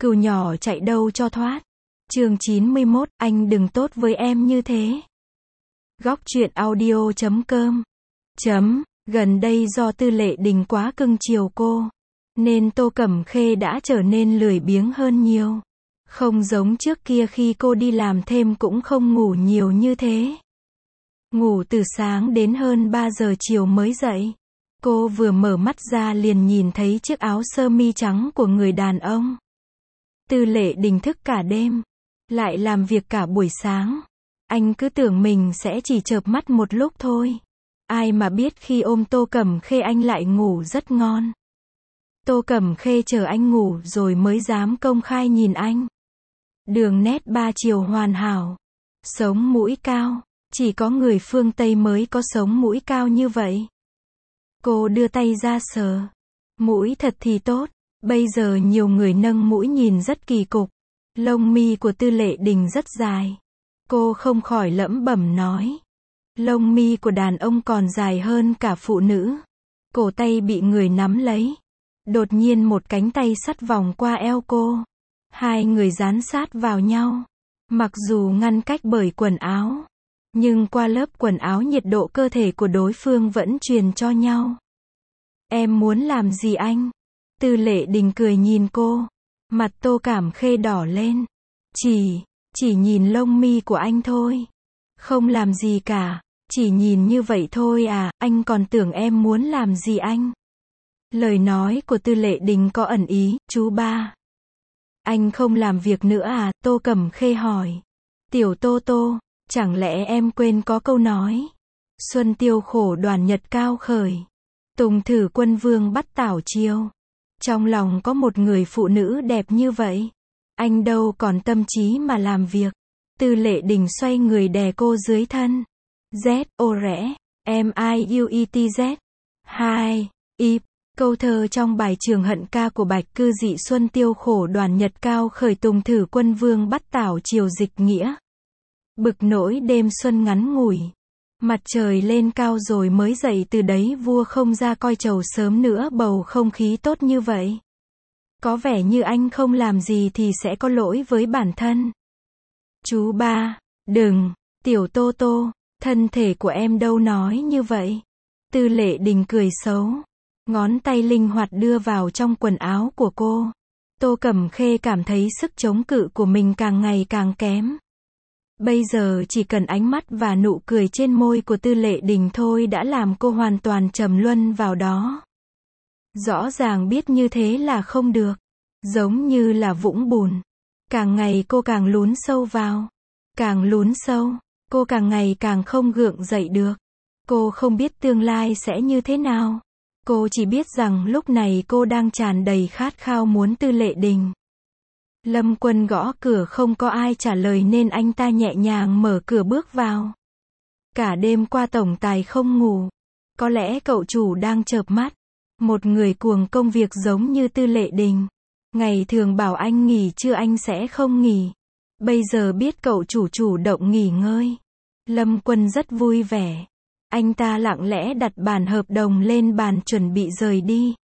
Cừu nhỏ chạy đâu cho thoát. Chương 91, anh đừng tốt với em như thế. Góc truyện audio.com. Gần đây do Tư Lệ Đình quá cưng chiều cô, nên Tô Cẩm Khê đã trở nên lười biếng hơn nhiều. Không giống trước kia khi cô đi làm thêm cũng không ngủ nhiều như thế. Ngủ từ sáng đến hơn 3 giờ chiều mới dậy. Cô vừa mở mắt ra liền nhìn thấy chiếc áo sơ mi trắng của người đàn ông. Tư Lệ Đình thức cả đêm, lại làm việc cả buổi sáng. Anh cứ tưởng mình sẽ chỉ chợp mắt một lúc thôi. Ai mà biết khi ôm Tô Cẩm Khê anh lại ngủ rất ngon. Tô Cẩm Khê chờ anh ngủ rồi mới dám công khai nhìn anh. Đường nét ba chiều hoàn hảo. Sống mũi cao. Chỉ có người phương Tây mới có sống mũi cao như vậy. Cô đưa tay ra sờ. Mũi thật thì tốt. Bây giờ nhiều người nâng mũi nhìn rất kỳ cục. Lông mi của Tư Lệ Đình rất dài. Cô không khỏi lẩm bẩm nói. Lông mi của đàn ông còn dài hơn cả phụ nữ. Cổ tay bị người nắm lấy. Đột nhiên một cánh tay sắt vòng qua eo cô. Hai người dán sát vào nhau. Mặc dù ngăn cách bởi quần áo, nhưng qua lớp quần áo nhiệt độ cơ thể của đối phương vẫn truyền cho nhau. Em muốn làm gì anh? Tư Lệ Đình cười nhìn cô. Mặt Tô Cẩm Khê đỏ lên. Chỉ nhìn lông mi của anh thôi. Không làm gì cả. Chỉ nhìn như vậy thôi à, anh còn tưởng em muốn làm gì anh? Lời nói của Tư Lệ Đình có ẩn ý, chú ba. Anh không làm việc nữa à? Tô Cẩm Khê hỏi. Tiểu Tô Tô, chẳng lẽ em quên có câu nói. Xuân tiêu khổ đoàn nhật cao khởi. Tùng thử quân vương bắt tảo chiêu. Trong lòng có một người phụ nữ đẹp như vậy. Anh đâu còn tâm trí mà làm việc. Tư Lệ Đình xoay người đè cô dưới thân. Z, ô rẽ, M-I-U-E-T-Z. 2. Ip. Câu thơ trong bài Trường Hận ca của Bạch Cư Dị Xuân tiêu khổ đoàn nhật cao khởi tùng thử quân vương bắt tảo chiều dịch nghĩa. Bực nỗi đêm xuân ngắn ngủi. Mặt trời lên cao rồi mới dậy từ đấy vua không ra coi chầu sớm nữa bầu không khí tốt như vậy. Có vẻ như anh không làm gì thì sẽ có lỗi với bản thân. Chú ba, đừng, Tiểu Tô Tô, thân thể của em đâu nói như vậy. Tư Lệ Đình cười xấu. Ngón tay linh hoạt đưa vào trong quần áo của cô. Tô Cẩm Khê cảm thấy sức chống cự của mình càng ngày càng kém. Bây giờ chỉ cần ánh mắt và nụ cười trên môi của Tư Lệ Đình thôi đã làm cô hoàn toàn trầm luân vào đó. Rõ ràng biết như thế là không được. Giống như là vũng bùn. Càng ngày cô càng lún sâu vào. Càng lún sâu, cô càng ngày càng không gượng dậy được. Cô không biết tương lai sẽ như thế nào. Cô chỉ biết rằng lúc này cô đang tràn đầy khát khao muốn Tư Lệ Đình. Lâm Quân gõ cửa không có ai trả lời nên anh ta nhẹ nhàng mở cửa bước vào. Cả đêm qua tổng tài không ngủ. Có lẽ cậu chủ đang chợp mắt. Một người cuồng công việc giống như Tư Lệ Đình. Ngày thường bảo anh nghỉ trưa anh sẽ không nghỉ. Bây giờ biết cậu chủ chủ động nghỉ ngơi. Lâm Quân rất vui vẻ. Anh ta lặng lẽ đặt bản hợp đồng lên bàn chuẩn bị rời đi.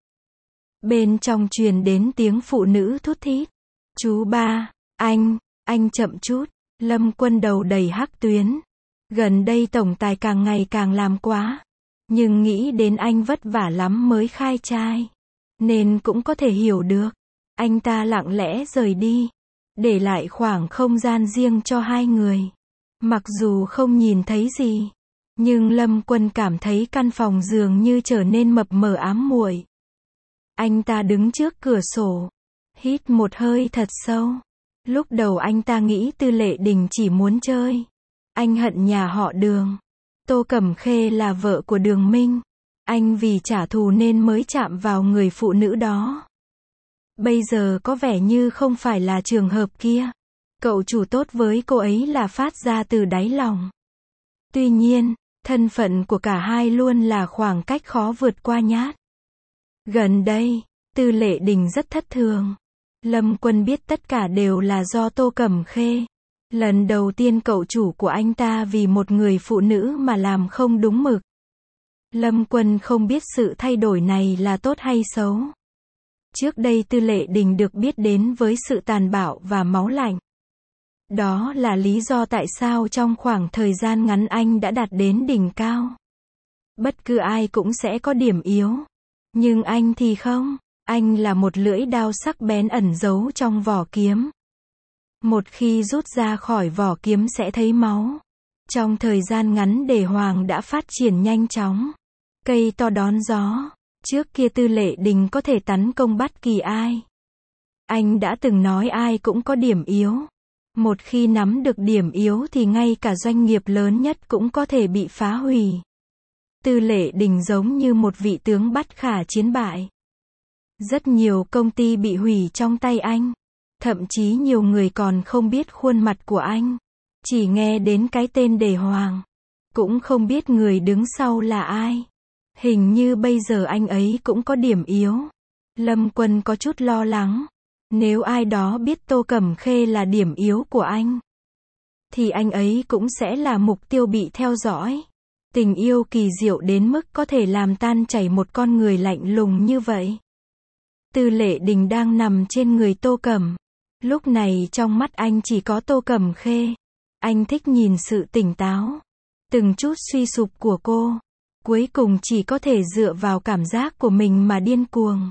Bên trong truyền đến tiếng phụ nữ thút thít. Chú ba, anh chậm chút. Lâm Quân đầu đầy hắc tuyến. Gần đây tổng tài càng ngày càng làm quá. Nhưng nghĩ đến anh vất vả lắm mới khai trai. Nên cũng có thể hiểu được. Anh ta lặng lẽ rời đi. Để lại khoảng không gian riêng cho hai người. Mặc dù không nhìn thấy gì. Nhưng Lâm Quân cảm thấy căn phòng dường như trở nên mập mờ ám muội. Anh ta đứng trước cửa sổ. Hít một hơi thật sâu. Lúc đầu anh ta nghĩ Tư Lệ Đình chỉ muốn chơi. Anh hận nhà họ Đường. Tô Cẩm Khê là vợ của Đường Minh. Anh vì trả thù nên mới chạm vào người phụ nữ đó. Bây giờ có vẻ như không phải là trường hợp kia. Cậu chủ tốt với cô ấy là phát ra từ đáy lòng. Tuy nhiên, thân phận của cả hai luôn là khoảng cách khó vượt qua nhát. Gần đây, Tư Lệ Đình rất thất thường. Lâm Quân biết tất cả đều là do Tô Cẩm Khê. Lần đầu tiên cậu chủ của anh ta vì một người phụ nữ mà làm không đúng mực. Lâm Quân không biết sự thay đổi này là tốt hay xấu. Trước đây Tư Lệ Đình được biết đến với sự tàn bạo và máu lạnh. Đó là lý do tại sao trong khoảng thời gian ngắn anh đã đạt đến đỉnh cao. Bất cứ ai cũng sẽ có điểm yếu. Nhưng anh thì không. Anh là một lưỡi đao sắc bén ẩn giấu trong vỏ kiếm. Một khi rút ra khỏi vỏ kiếm sẽ thấy máu. Trong thời gian ngắn Đề Hoàng đã phát triển nhanh chóng. Cây to đón gió. Trước kia Tư Lệ Đình có thể tấn công bất kỳ ai. Anh đã từng nói ai cũng có điểm yếu. Một khi nắm được điểm yếu thì ngay cả doanh nghiệp lớn nhất cũng có thể bị phá hủy. Tư Lệ Đình giống như một vị tướng bất khả chiến bại. Rất nhiều công ty bị hủy trong tay anh. Thậm chí nhiều người còn không biết khuôn mặt của anh. Chỉ nghe đến cái tên Đề Hoàng. Cũng không biết người đứng sau là ai. Hình như bây giờ anh ấy cũng có điểm yếu. Lâm Quân có chút lo lắng. Nếu ai đó biết Tô Cẩm Khê là điểm yếu của anh, thì anh ấy cũng sẽ là mục tiêu bị theo dõi. Tình yêu kỳ diệu đến mức có thể làm tan chảy một con người lạnh lùng như vậy. Tư Lệ Đình đang nằm trên người Tô Cẩm. Lúc này trong mắt anh chỉ có Tô Cẩm Khê. Anh thích nhìn sự tỉnh táo, từng chút suy sụp của cô. Cuối cùng chỉ có thể dựa vào cảm giác của mình mà điên cuồng.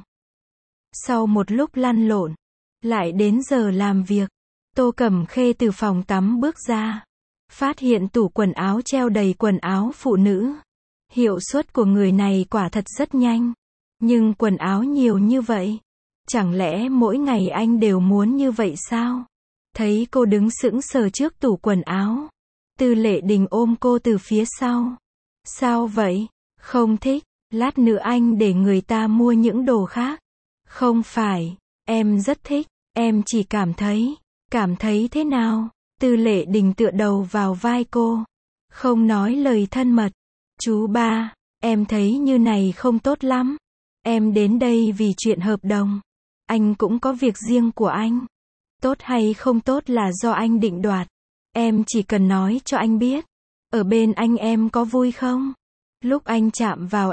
Sau một lúc lăn lộn, lại đến giờ làm việc. Tô Cẩm Khê từ phòng tắm bước ra. Phát hiện tủ quần áo treo đầy quần áo phụ nữ. Hiệu suất của người này quả thật rất nhanh. Nhưng quần áo nhiều như vậy. Chẳng lẽ mỗi ngày anh đều muốn như vậy sao? Thấy cô đứng sững sờ trước tủ quần áo. Tư Lệ Đình ôm cô từ phía sau. Sao vậy? Không thích. Lát nữa anh để người ta mua những đồ khác. Không phải. Em rất thích. Em chỉ cảm thấy. Cảm thấy thế nào? Tư Lệ Đình tựa đầu vào vai cô. Không nói lời thân mật. Chú ba, em thấy như này không tốt lắm. Em đến đây vì chuyện hợp đồng. Anh cũng có việc riêng của anh. Tốt hay không tốt là do anh định đoạt. Em chỉ cần nói cho anh biết. Ở bên anh em có vui không? Lúc anh chạm vào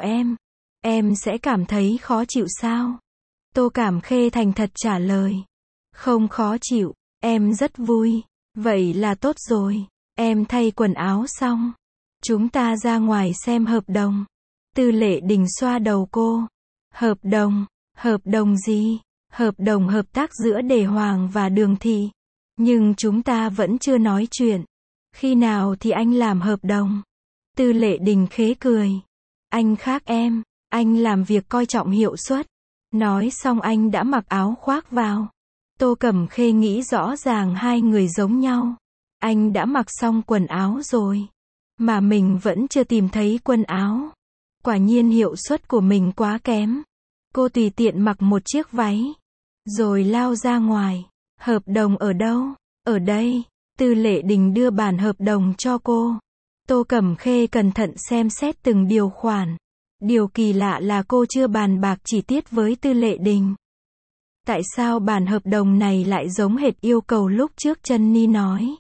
em sẽ cảm thấy khó chịu sao? Tô Cẩm Khê thành thật trả lời. Không khó chịu, em rất vui. Vậy là tốt rồi. Em thay quần áo xong. Chúng ta ra ngoài xem hợp đồng. Tư Lệ Đình xoa đầu cô. Hợp đồng gì? Hợp đồng hợp tác giữa Đề Hoàng và Đường Thị. Nhưng chúng ta vẫn chưa nói chuyện. Khi nào thì anh làm hợp đồng? Tư Lệ Đình khế cười. Anh khác em, anh làm việc coi trọng hiệu suất. Nói xong anh đã mặc áo khoác vào. Tô Cẩm Khê nghĩ rõ ràng hai người giống nhau. Anh đã mặc xong quần áo rồi. Mà mình vẫn chưa tìm thấy quần áo. Quả nhiên hiệu suất của mình quá kém. Cô tùy tiện mặc một chiếc váy. Rồi lao ra ngoài. Hợp đồng ở đâu? Ở đây. Tư Lệ Đình đưa bản hợp đồng cho cô. Tô Cẩm Khê cẩn thận xem xét từng điều khoản. Điều kỳ lạ là cô chưa bàn bạc chi tiết với Tư Lệ Đình. Tại sao bản hợp đồng này lại giống hệt yêu cầu lúc trước Jenny nói?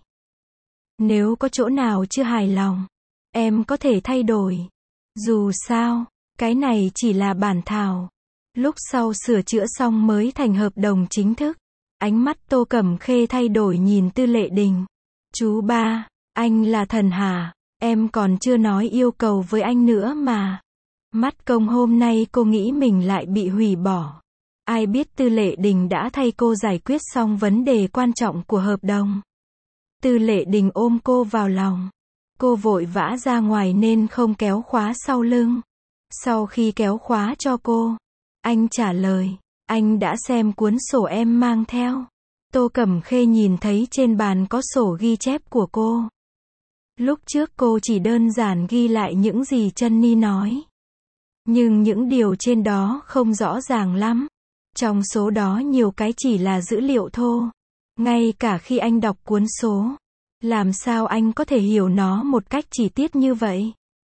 Nếu có chỗ nào chưa hài lòng, em có thể thay đổi. Dù sao, cái này chỉ là bản thảo. Lúc sau sửa chữa xong mới thành hợp đồng chính thức. Ánh mắt Tô Cẩm Khê thay đổi nhìn Tư Lệ Đình. Chú ba, anh là thần hả? Em còn chưa nói yêu cầu với anh nữa mà. Mắt công hôm nay cô nghĩ mình lại bị hủy bỏ. Ai biết Tư Lệ Đình đã thay cô giải quyết xong vấn đề quan trọng của hợp đồng. Tư Lệ Đình ôm cô vào lòng. Cô vội vã ra ngoài nên không kéo khóa sau lưng. Sau khi kéo khóa cho cô, anh trả lời, anh đã xem cuốn sổ em mang theo. Tô Cẩm Khê nhìn thấy trên bàn có sổ ghi chép của cô. Lúc trước cô chỉ đơn giản ghi lại những gì Jenny nói. Nhưng những điều trên đó không rõ ràng lắm. Trong số đó nhiều cái chỉ là dữ liệu thô. Ngay cả khi anh đọc cuốn số, làm sao anh có thể hiểu nó một cách chi tiết như vậy?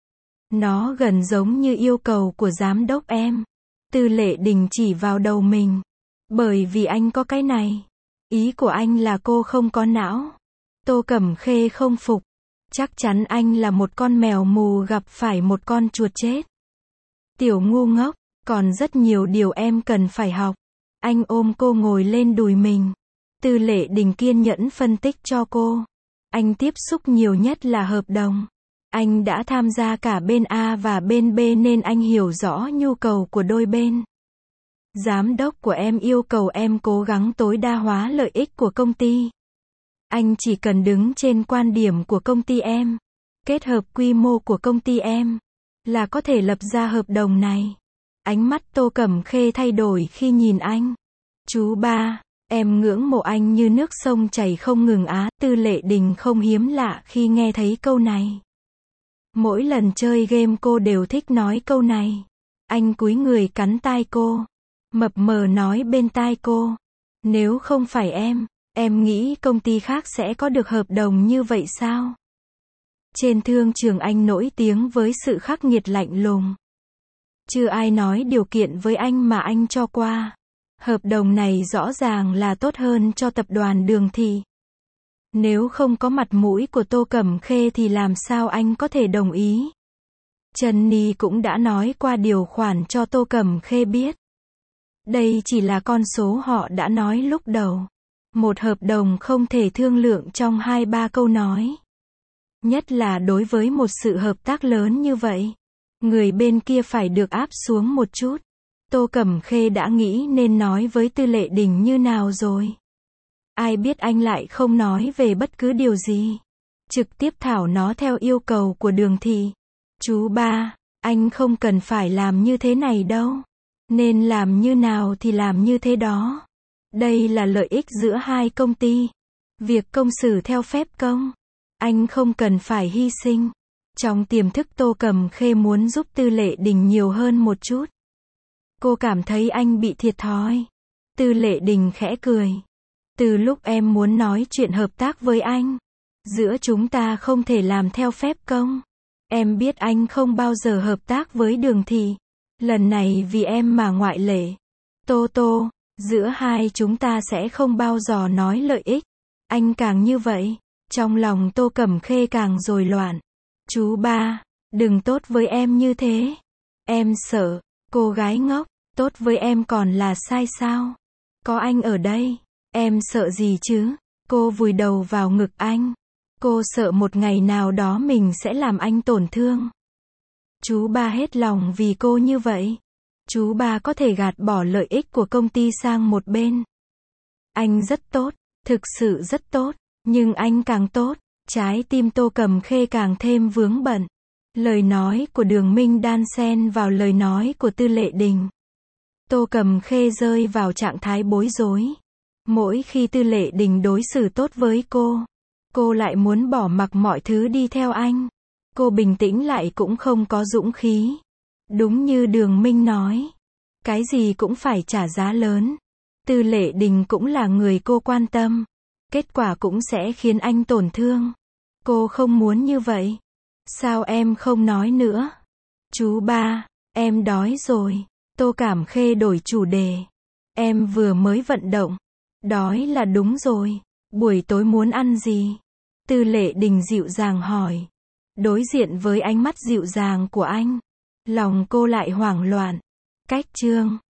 Nó gần giống như yêu cầu của giám đốc em. Tư Lệ Đình chỉ vào đầu mình. Bởi vì anh có cái này. Ý của anh là cô không có não. Tô Cẩm Khê không phục. Chắc chắn anh là một con mèo mù gặp phải một con chuột chết. Tiểu ngu ngốc, còn rất nhiều điều em cần phải học. Anh ôm cô ngồi lên đùi mình. Tư Lệ Đình kiên nhẫn phân tích cho cô. Anh tiếp xúc nhiều nhất là hợp đồng. Anh đã tham gia cả bên A và bên B nên anh hiểu rõ nhu cầu của đôi bên. Giám đốc của em yêu cầu em cố gắng tối đa hóa lợi ích của công ty. Anh chỉ cần đứng trên quan điểm của công ty em, kết hợp quy mô của công ty em, là có thể lập ra hợp đồng này. Ánh mắt Tô Cẩm Khê thay đổi khi nhìn anh. Chú ba, em ngưỡng mộ anh như nước sông chảy không ngừng á. Tư Lệ Đình không hiếm lạ khi nghe thấy câu này. Mỗi lần chơi game cô đều thích nói câu này. Anh cúi người cắn tai cô, mập mờ nói bên tai cô. Nếu không phải em nghĩ công ty khác sẽ có được hợp đồng như vậy sao? Trên thương trường anh nổi tiếng với sự khắc nghiệt lạnh lùng. Chưa ai nói điều kiện với anh mà anh cho qua. Hợp đồng này rõ ràng là tốt hơn cho tập đoàn Đường Thị. Nếu không có mặt mũi của Tô Cẩm Khê thì làm sao anh có thể đồng ý? Trần Ni cũng đã nói qua điều khoản cho Tô Cẩm Khê biết. Đây chỉ là con số họ đã nói lúc đầu. Một hợp đồng không thể thương lượng trong 2-3 câu nói. Nhất là đối với một sự hợp tác lớn như vậy. Người bên kia phải được áp xuống một chút. Tô Cẩm Khê đã nghĩ nên nói với Tư Lệ Đình như nào rồi. Ai biết anh lại không nói về bất cứ điều gì. Trực tiếp thảo nó theo yêu cầu của Đường Thị. Chú ba, anh không cần phải làm như thế này đâu. Nên làm như nào thì làm như thế đó. Đây là lợi ích giữa hai công ty. Việc công xử theo phép công. Anh không cần phải hy sinh. Trong tiềm thức Tô Cẩm Khê muốn giúp Tư Lệ Đình nhiều hơn một chút. Cô cảm thấy anh bị thiệt thòi. Tư Lệ Đình khẽ cười. Từ lúc em muốn nói chuyện hợp tác với anh, giữa chúng ta không thể làm theo phép công. Em biết anh không bao giờ hợp tác với Đường Thị. Lần này vì em mà ngoại lệ. Tô, giữa hai chúng ta sẽ không bao giờ nói lợi ích. Anh càng như vậy, trong lòng Tô Cẩm Khê càng rối loạn. Chú ba, đừng tốt với em như thế. Em sợ, cô gái ngốc, tốt với em còn là sai sao? Có anh ở đây, em sợ gì chứ? Cô vùi đầu vào ngực anh. Cô sợ một ngày nào đó mình sẽ làm anh tổn thương. Chú ba hết lòng vì cô như vậy. Chú ba có thể gạt bỏ lợi ích của công ty sang một bên. Anh rất tốt, thực sự rất tốt, nhưng anh càng tốt. Trái tim Tô Cẩm Khê càng thêm vướng bận. Lời nói của Đường Minh đan xen vào lời nói của Tư Lệ Đình. Tô Cẩm Khê rơi vào trạng thái bối rối. Mỗi khi Tư Lệ Đình đối xử tốt với cô lại muốn bỏ mặc mọi thứ đi theo anh. Cô bình tĩnh lại cũng không có dũng khí. Đúng như Đường Minh nói, cái gì cũng phải trả giá lớn. Tư Lệ Đình cũng là người cô quan tâm. Kết quả cũng sẽ khiến anh tổn thương. Cô không muốn như vậy. Sao em không nói nữa? Chú ba, em đói rồi. Tô Cẩm Khê đổi chủ đề. Em vừa mới vận động. Đói là đúng rồi. Buổi tối muốn ăn gì? Tư Lệ Đình dịu dàng hỏi. Đối diện với ánh mắt dịu dàng của anh, lòng cô lại hoảng loạn. Cách chương